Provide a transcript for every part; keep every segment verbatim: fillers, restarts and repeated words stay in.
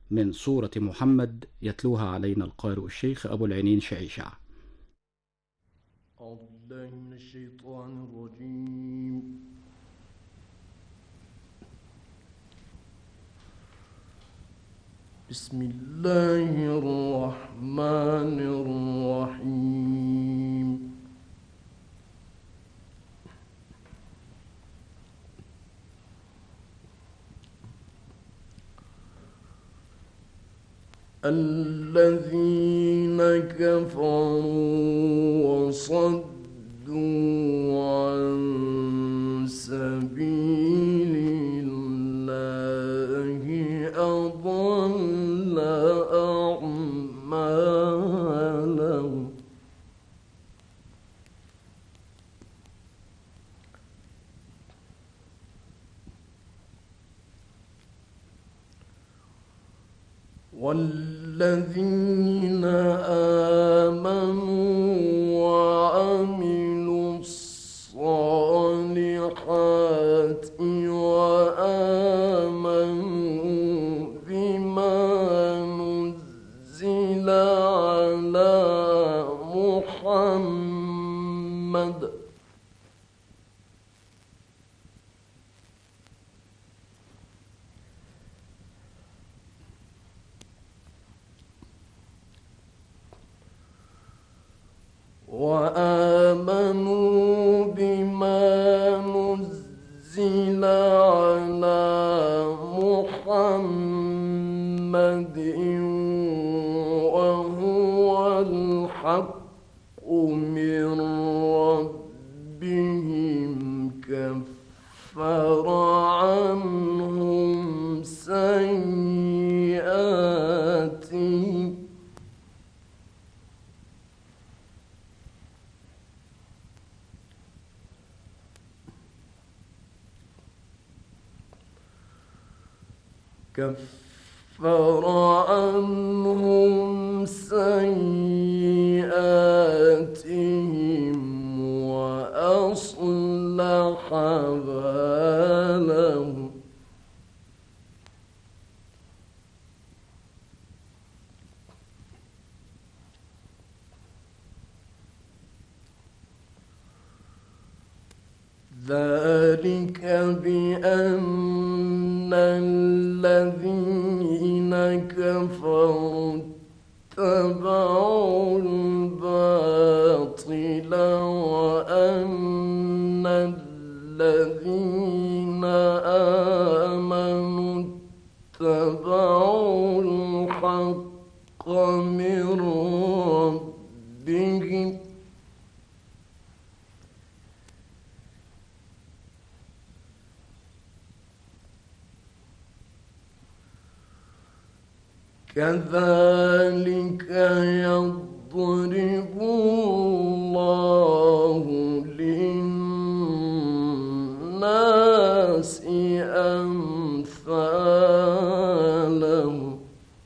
من سورة محمد، يتلوها علينا القارئ الشيخ أبو العينين شعيشع. أعوذ بالله من الشيطان الرجيم. بسم الله الرحمن الرحيم. الذين كفروا وصدوا عن سبيل الله أضل أعمالهم. والذين آمنوا وعملوا الصالحات وآمنوا بما نزل على محمد وآمنوا بما نزل على محمد وهو الحق من ربهم كفر عنهم سيئاتهم كفر عنهم سيئاتهم وأصلح بالهم. ذلك بأن الذين كفروا اتبعوا الباطل وأن الذين آمنوا اتبعوا الحق من ربهم كذلك يضرب الله للناس أمثالهم.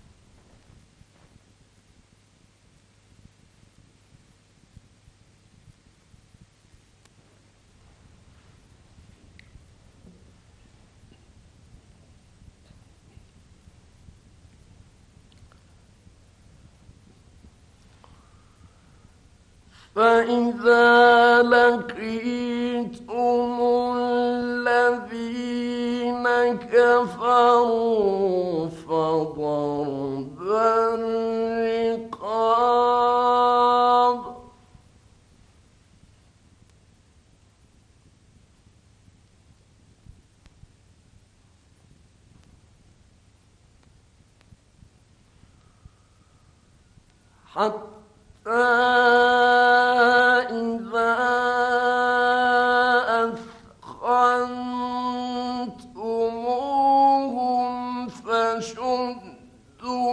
فإذا لقيتم الذين كفروا فضرب الرقاب حتى إذا أثخنتموهم فشدوا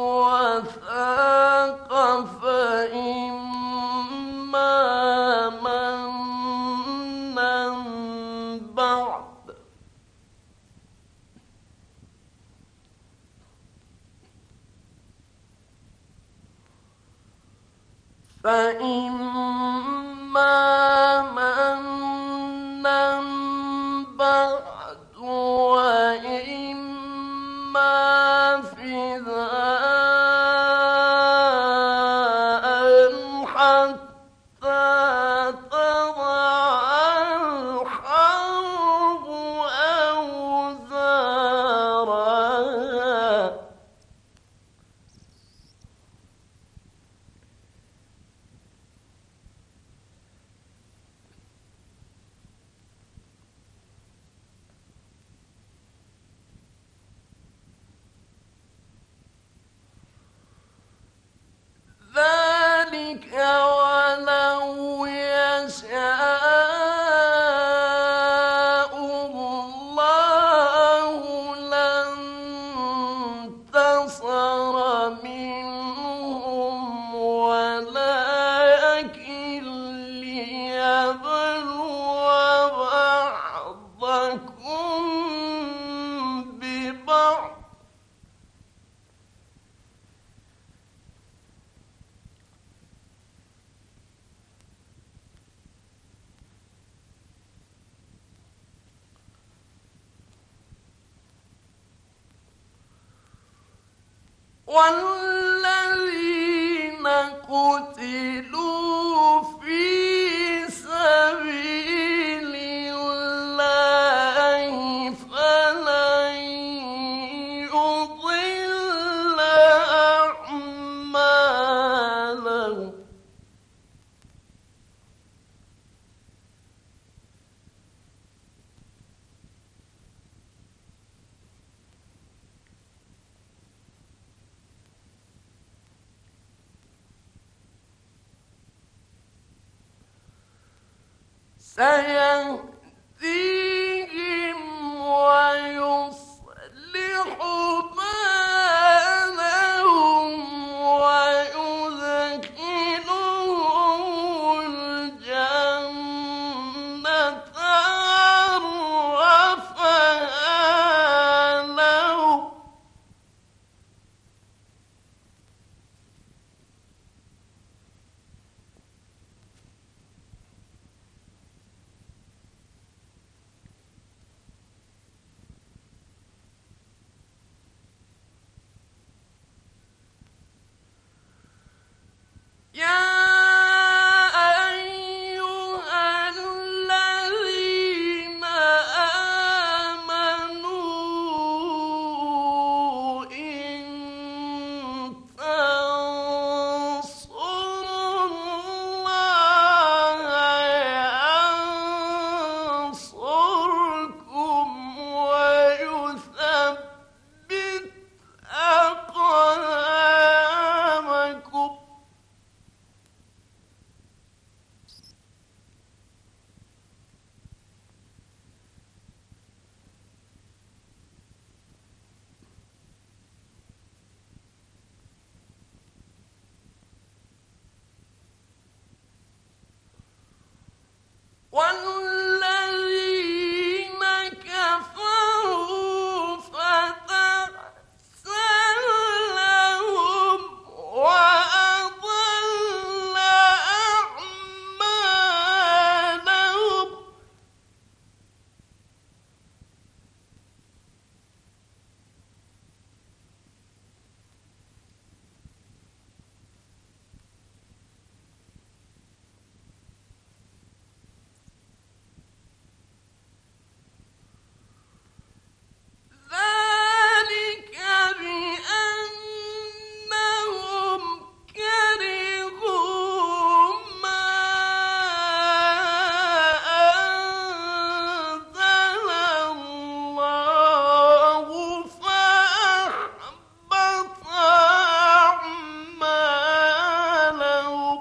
الوثاق فإما منا بعد فإما منا بعد وإما في ولو يشاء الله لانتصر منهم ولكن ليبلو بعضكم ببعض والذين قتلوا في سبيل الله فلن يضل أعمالهم سيهديهم ويصلح بالهم ويدخلهم الجنة عرفها لهم يا أيها الذين آمنوا إن تنصروا الله ينصركم ويثبت أقدامكم والذين كفروا فتعسا لهم وأضل أعمالهم ذلك بأنهم كرهوا ما أنزل الله فأحبط أعمالهم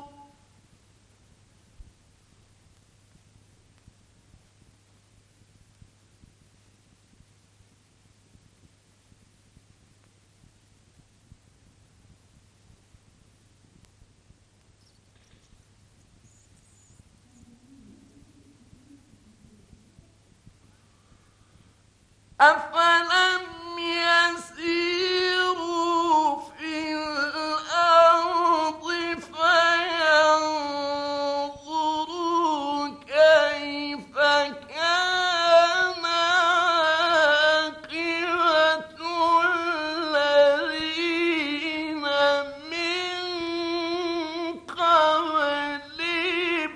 أفلم يسيروا في الأرض فينظروا كيف كان عاقبة الذين من قبلهم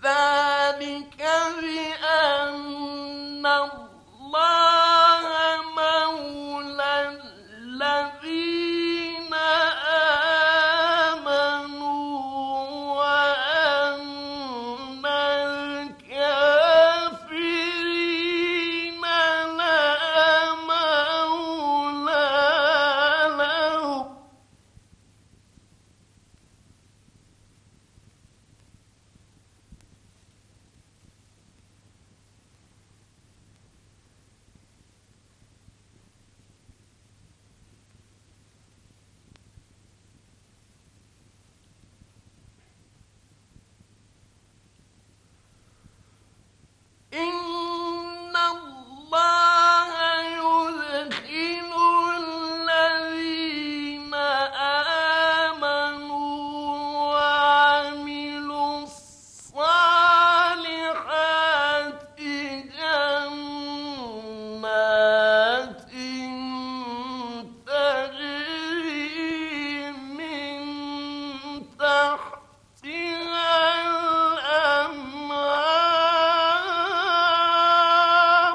ذلك بأن الله مولى الذين آمنوا وأن الكافرين لا مولى لهم. إن الله يدخل الذين آمنوا وعملوا الصالحات جنات تجري من تحتها الأنهار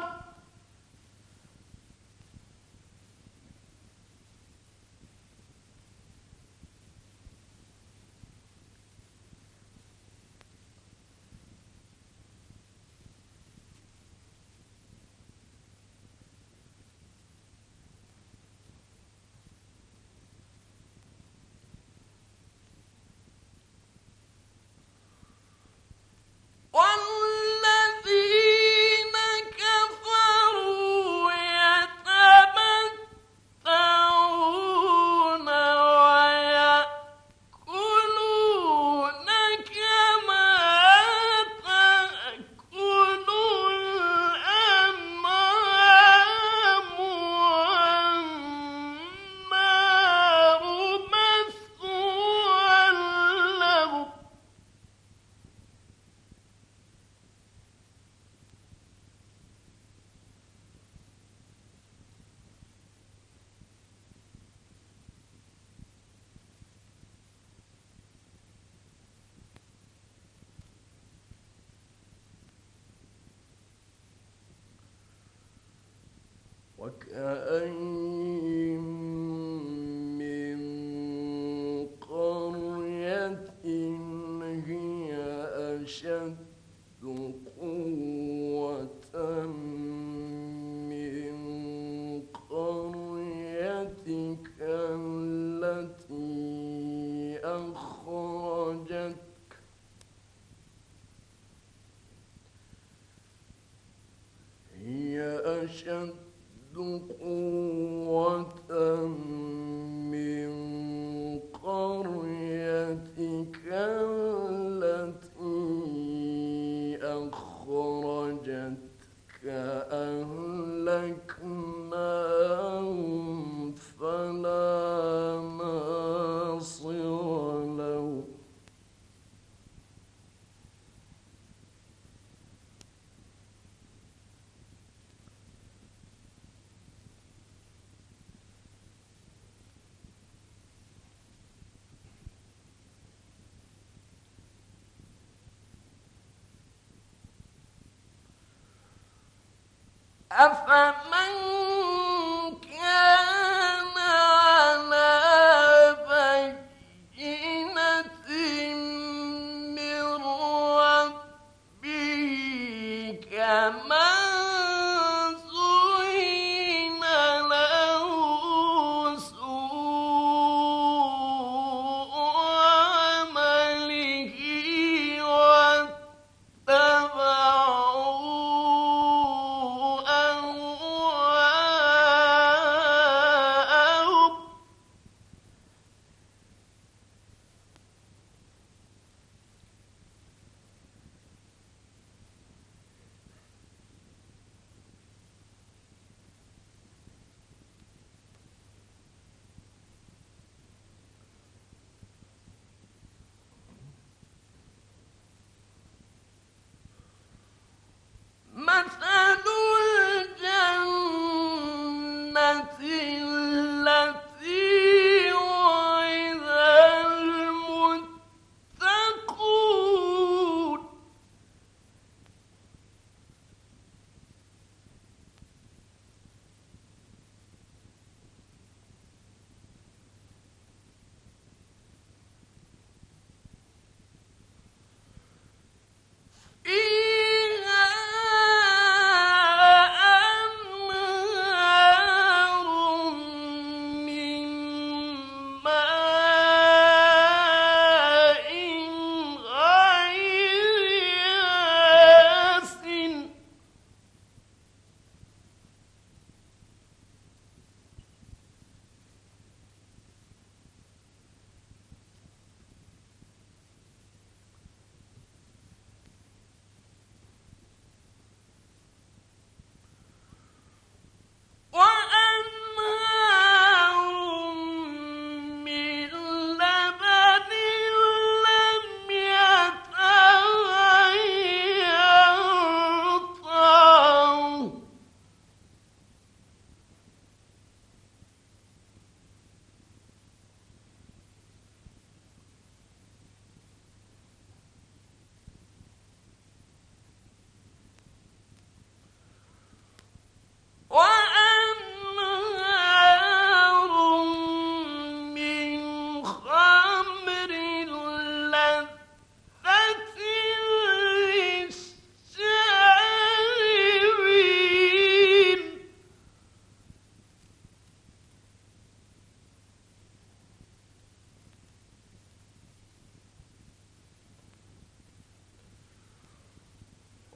والذين كفروا يتمتعون ويأكلون كما تأكل الأنعام والنار مثوى لهم. وكأين من قرية هي أشد قوة من قريتك التي أخرجتك هي أشد قوة من قريتك التي أخرجتك أهلكناهم فلا ناصر لهم. أفمن كان على بينة من ربه كمن زين له سوء عمله واتبعوا أهواءهم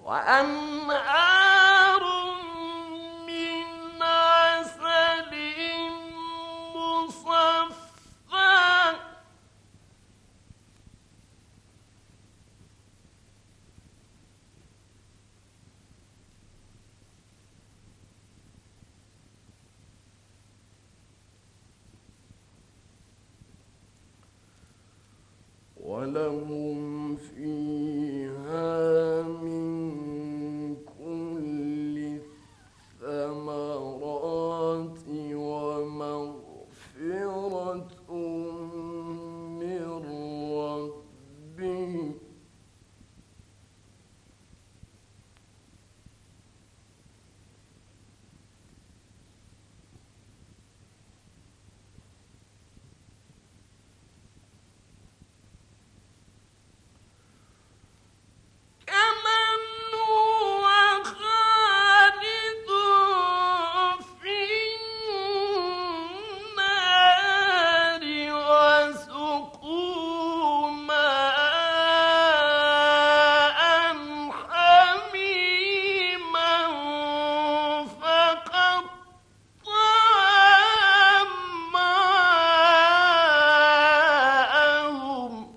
وأنهار من عسل مصفى ولهم فيها من كل الثمرات ومغفرة من ربهم كمن هو خالد في النار وسقوا ماء حميما فقطع أمعاءهم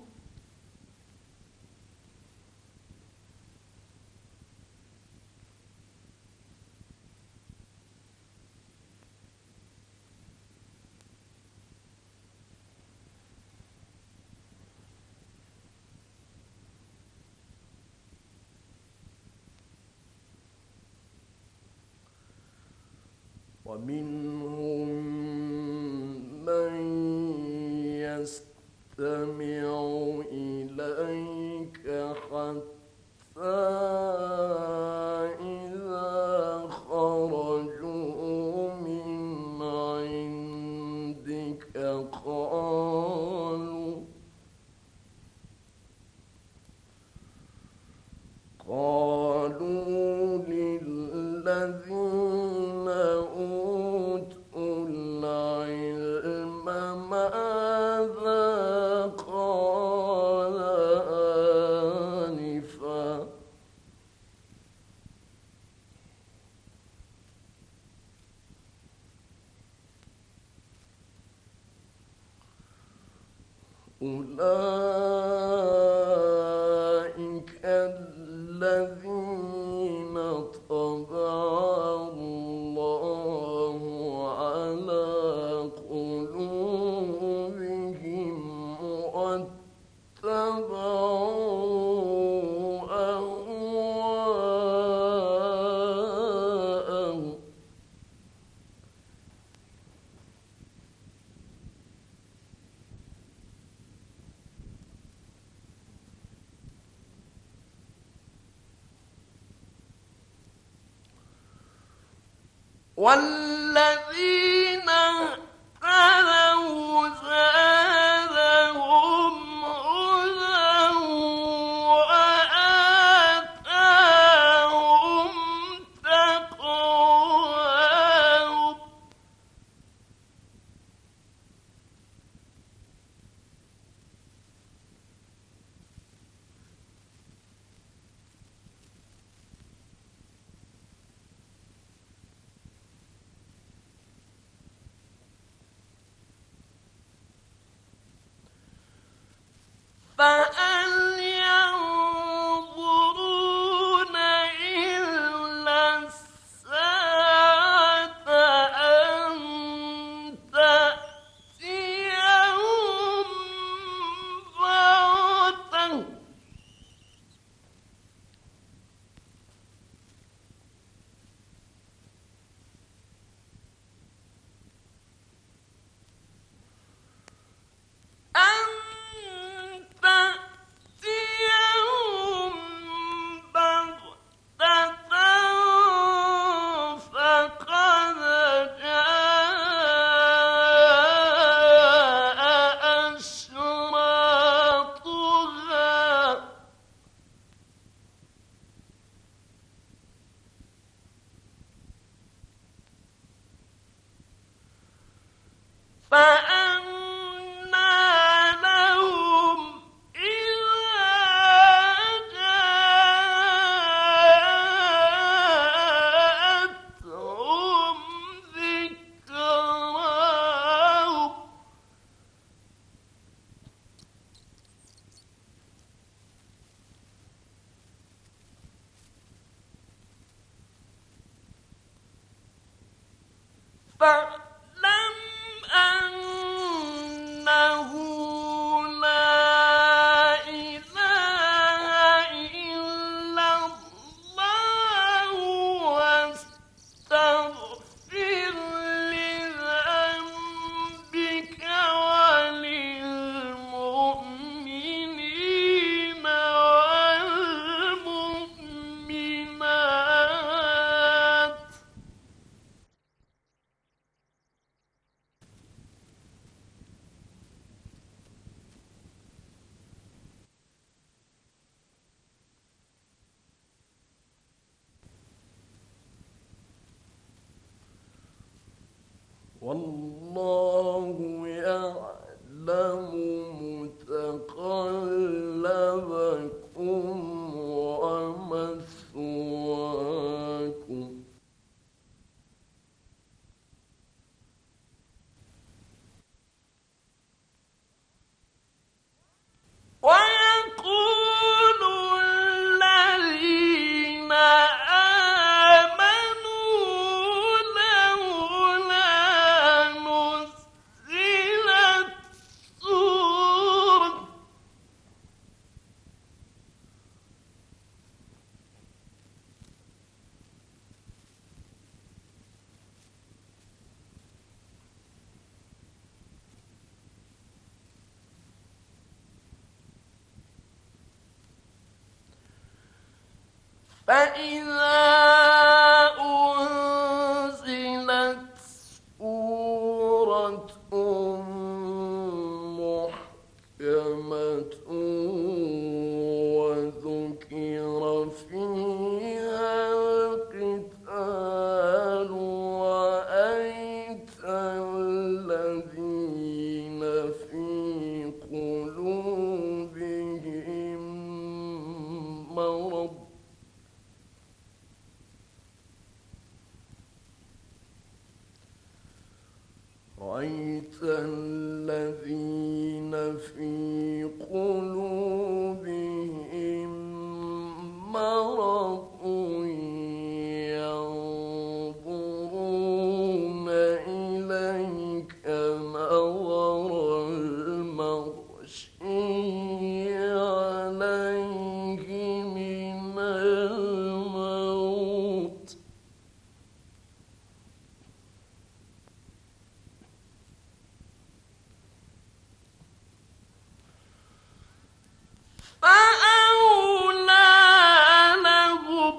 ومنهم من يستمع إليك حتى إذا خرجوا من عندك قالوا قالوا للذين أوتوا العلم ماذا قال آنفا أولئك الذين طبع الله على قلوبهم واتبعوا أهواءهم والذين اهتدوا زادهم هدى وآتاهم تقواهم فهل ينظرون إلا الساعة أن تأتيهم بغتة أن تأتيهم فاعلم أنه لا إله إلا الله واستغفر لذنبك وللمؤمنين والمؤمنات. والله يعلم متقلبكم ومثواكم. ويقول الذين آمنوا لولا نزلت سورة فإذا أنزلت سورة محكمة وذكر فيها القتال رأيت الذين في قلوبهم مرض رأيت الذين في قلوبهم مرض ينظرون إليك نظر المغشي عليه من الموت. فأولى لهم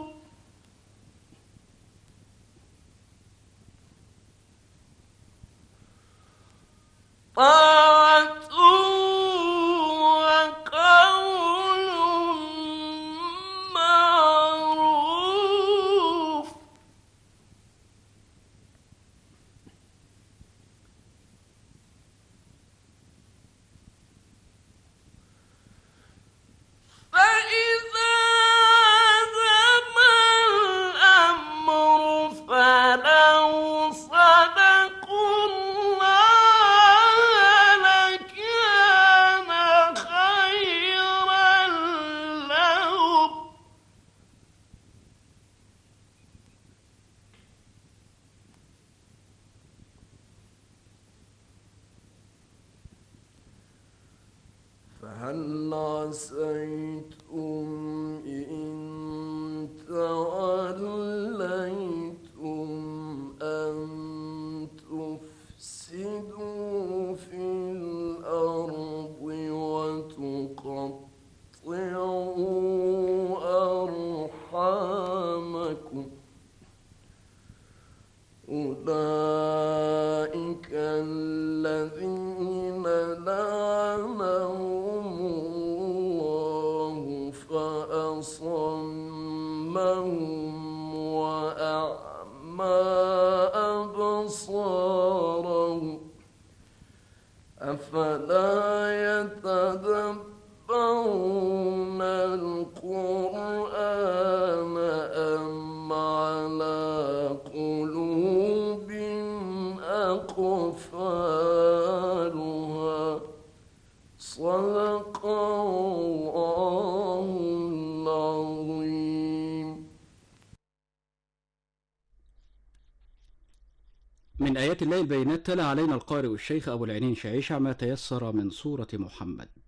طاعة وقول معروف. فإذا عزم الأمر فلو صدقوا الله لكان خيرا لهم. فهل عسيتم إن توليتم أن تفسدوا في الأرض وتقطعوا أرحامكم. أولئك الذين لعنهم الله فأصمهم وأعمى أبصارهم. أفلا يتدبرون القرآن أم على قلوب أقفالها. صدق الله العظيم. من آيات الله البينات تلا علينا القارئ الشيخ أبو العينين شعيشع ما تيسر من سورة محمد.